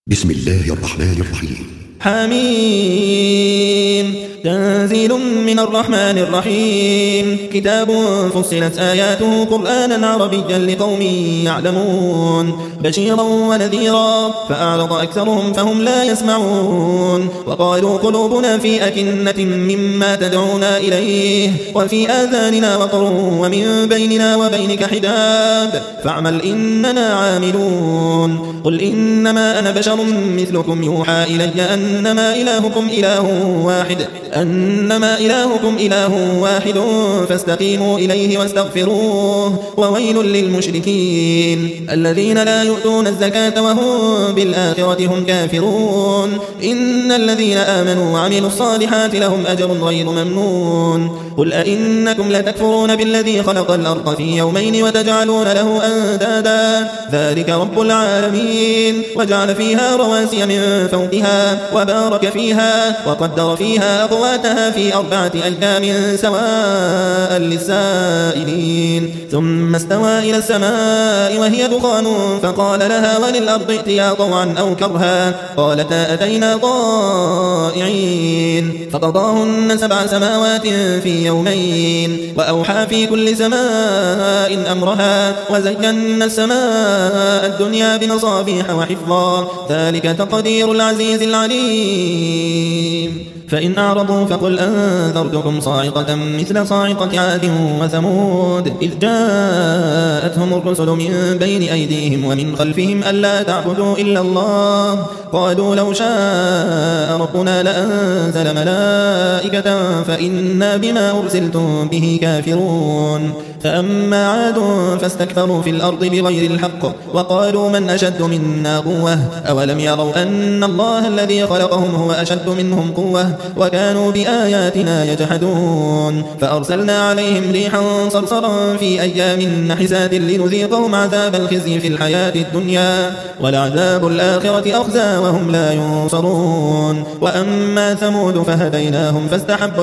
بسم الله الرحمن الرحيم. حميم تنزيل من الرحمن الرحيم. كتاب فصلت آياته قرآنا عربيا لقوم يعلمون بشيرا ونذيرا فأعرض أكثرهم فهم لا يسمعون وقالوا قلوبنا في أكنة مما تدعونا إليه وفي آذاننا وقر ومن بيننا وبينك حجاب فاعمل إننا عاملون. قل إنما أنا بشر مثلكم يوحى إلي أنما إلهكم إله واحد فاستقيموا إليه واستغفروه وويل للمشركين الذين لا يؤتون الزكاة وهم بالآخرة هم كافرون. إن الذين آمنوا وعملوا الصالحات لهم أجر غير ممنون. قل أئنكم لتكفرون بالذي خلق الأرض في يومين وتجعلون له أندادا ذلك رب العالمين وجعل فيها رواسي من فوقها وبارك فيها وقدر فيها أقواتها في 4 أيام سواء للسائلين ثم استوى إلى السماء وهي دخان فقال لها وللأرض ائتيا طوعا أو كرها قالتا أتينا طائعين فقضاهن 7 سماوات في يومين وأوحى في كل سماء أمرها وزينا السماء الدنيا بمصابيح وحفظا ذلك تقدير العزيز العليم. فإن أعرضوا فقل أنذرتكم صاعقة مثل صاعقة عاد وثمود إذ جاءتهم الرسل من بين أيديهم ومن خلفهم ألا تعبدوا إلا الله قالوا لو شاء ربنا لأنزل ملائكة فإنا بما أرسلتم به كافرون. فأما عاد فاستكبروا في الأرض بغير الحق وقالوا من أشد منا قوة أولم يروا أن الله الذي خلقهم هو أشد منهم قوة وكانوا بآياتنا يجحدون. فأرسلنا عليهم ريحا صرصرا في أيام نحسات لنذيقهم عذاب الخزي في الحياة الدنيا ولعذاب الآخرة أخزى وهم لا ينصرون. وأما ثمود فهديناهم فاستحبوا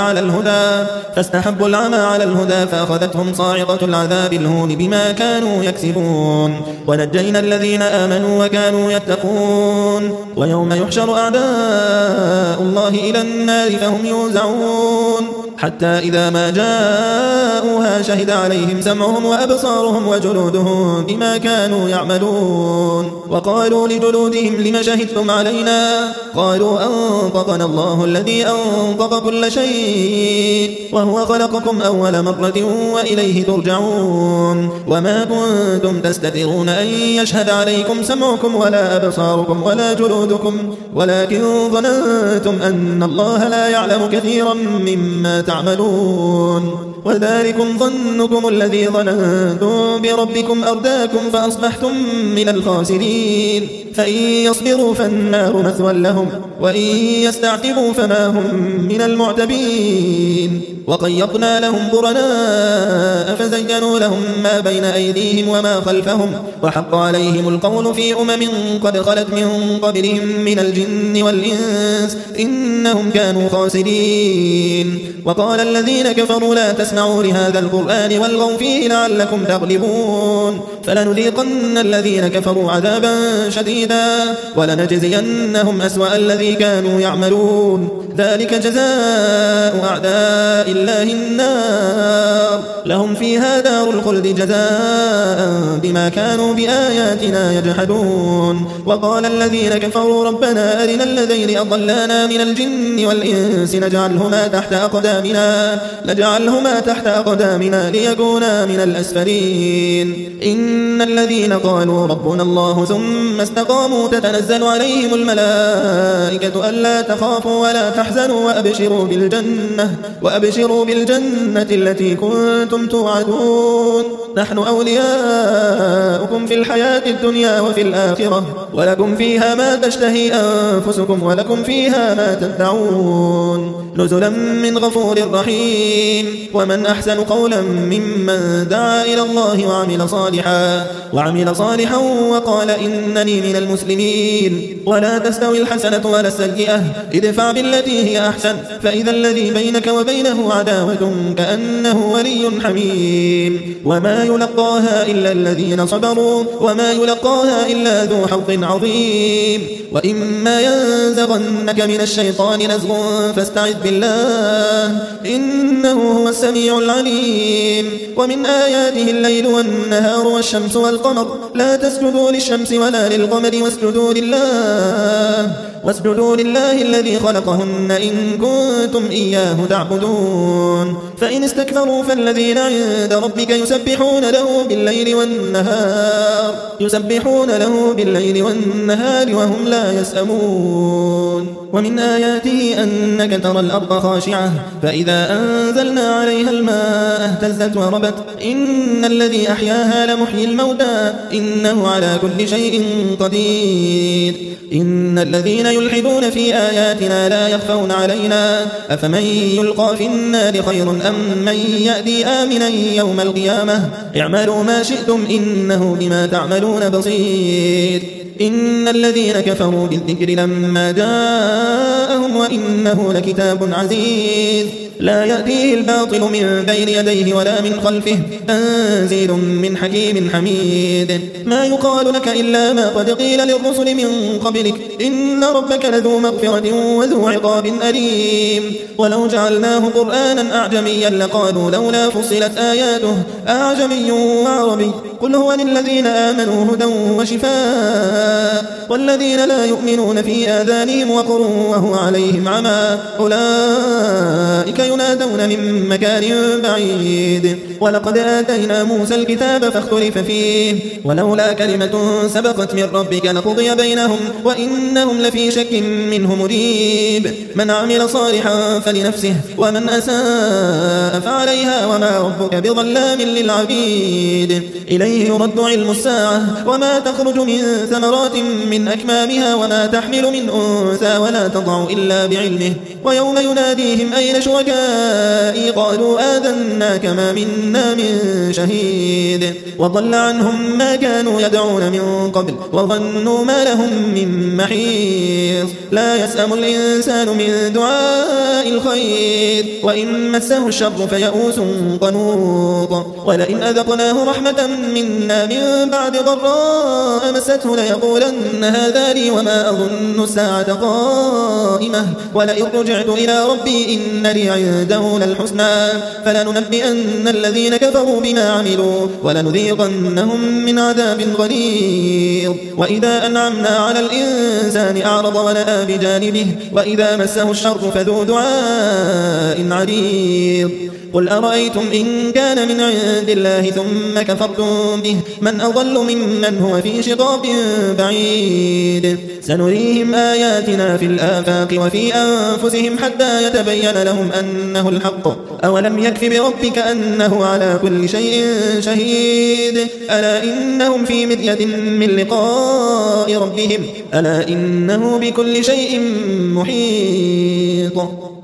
العمى على الهدى فأخذتهم صاعقة العذاب الهون بما كانوا يكسبون ونجينا الذين آمنوا وكانوا يتقون. ويوم يحشر أعداء الله إلى النار فهم يوزعون حتى إذا ما جاءوها شهد عليهم سمعهم وأبصارهم وجلودهم بما كانوا يعملون وقالوا لجلودهم لم شهدتم علينا قالوا أنطقنا الله الذي أنطق كل شيء وهو خلقكم أول مرة وإليه ترجعون. وما كنتم تستترون أن يشهد عليكم سمعكم ولا أبصاركم ولا جلودكم ولكن ظننتم أن الله لا يعلم كثيرا مما تعملون وذلكم ظنكم الذي ظننتم بربكم أرداكم فأصبحتم من الخاسرين. فإن يصبروا فالنار مثوى لهم وإن يستعتبوا فما هم من المعتبين. وقيضنا لهم قرناء فزينوا لهم ما بين أيديهم وما خلفهم وحق عليهم القول في قد خلت من قبلهم من الجن والإنس إنهم كانوا خاسرين. وقال الذين كفروا لا تسمعوا لهذا القرآن والغوا فيه لعلكم تغلبون. فلنذيقن الذين كفروا عذابا شديدا ولنجزينهم أسوأ الذي كانوا يعملون ذلك جزاء أعداء الله النار لهم فيها دار الخلد جزاء بما كانوا بآياتنا يجحدون. وقال الذين كفروا ربنا أرنا الذين أضلانا من الجن والإنس نجعلهما تحت أقدامنا ليكونا من الأسفلين. إن الذين قالوا ربنا الله ثم استقاموا تتنزل عليهم الملائكة ألا تخافوا ولا تحزنوا وأبشروا بالجنة التي كنتم توعدون نحن أولياؤكم في الحياة الدنيا وفي الآخرة ولكم فيها ما تشتهي أنفسكم ولكم فيها ما تدعون نزلا من غفور رحيم. ومن أحسن قولا ممن دعا إلى الله وعمل صالحا وقال إنني من المسلمين. ولا تستوي الحسنة ولا السيئة ادفع بالتي هي أحسن فإذا الذي بينك وبينه عداوة كأنه ولي حميم. وما وما يلقاها إلا الذين صبروا وما يلقاها إلا ذو حظ عظيم. وإما ينزغنك من الشيطان نزغ فاستعذ بالله إنه هو السميع العليم. ومن آياته الليل والنهار والشمس والقمر لا تسجدوا للشمس ولا للقمر واسجدوا لله الذي خلقهن إن كنتم إياه تعبدون. فإن استكبروا فالذين عند ربك يسبحون له بالليل والنهار وهم لا يسأمون. ومن آياته أنك ترى الأرض خاشعة فإذا أنزلنا عليها الماء اهتزت وربت إن الذي أحياها لمحيي الموتى إنه على كل شيء قدير. إن الذين يلحدون في آياتنا لا يخفون علينا أفمن يلقى في النار خير أم من يأتي آمنا يوم القيامة اعملوا ما شئتم إنه بما تعملون بصير. إن الذين كفروا بالذكر لما جاءهم وإنه لكتاب عزيز لا يأتيه الباطل من بين يديه ولا من خلفه تنزيل من حكيم حميد. ما يقال لك إلا ما قد قيل للرسل من قبلك إن ربك لذو مغفرة وذو عقاب أليم. ولو جعلناه قرآنا أعجميا لقالوا لولا فصلت آياته أعجمي وعربي قل هو للذين آمنوا هدى وشفاء والذين لا يؤمنون في آذانهم وقر وهو عليهم عمى أولئك ينادون من مكان بعيد. ولقد آتينا موسى الكتاب فاختلف فيه ولولا كلمة سبقت من ربك لقضي بينهم وإنهم لفي شك منه مريب. من عمل صالحا فلنفسه ومن أساء فعليها وما ربك بظلام للعبيد. إليه يرد علم الساعة وما تخرج من ثمرات من أكمامها وما تحمل من أنثى ولا تضع إلا بعلمه. ويوم يناديهم أين شركائي قالوا آذناك ما منا من شهيد. وضل عنهم ما كانوا يدعون من قبل وظنوا ما لهم من محيص. لا يسأم الإنسان من دعاء الخير وإن مسه الشر فيئوس قنوط. ولئن أذقناه رحمة منا من بعد ضراء مسته ليقولن هذا لي وما أظن الساعة قائمة ولئن رجعت إلى ربي إن لي عنده للحسنى فلننبئن الذين كفروا بما عملوا ولنذيقنهم من عذاب غليظ. وإذا أنعمنا على الإنسان أعرض ونأى بجانبه وإذا مسه الشر فذو دعاء عريض. قل أرأيتم إن كان من عند الله ثم كفرتم به من أضل ممن هو في شقاق بعيد. سنريهم آياتنا في الآفاق وفي أنفسهم حتى يتبين لهم أنه الحق أولم يكف بربك أنه على كل شيء شهيد. ألا إنهم في مرية من لقاء ربهم ألا إنه بكل شيء محيط.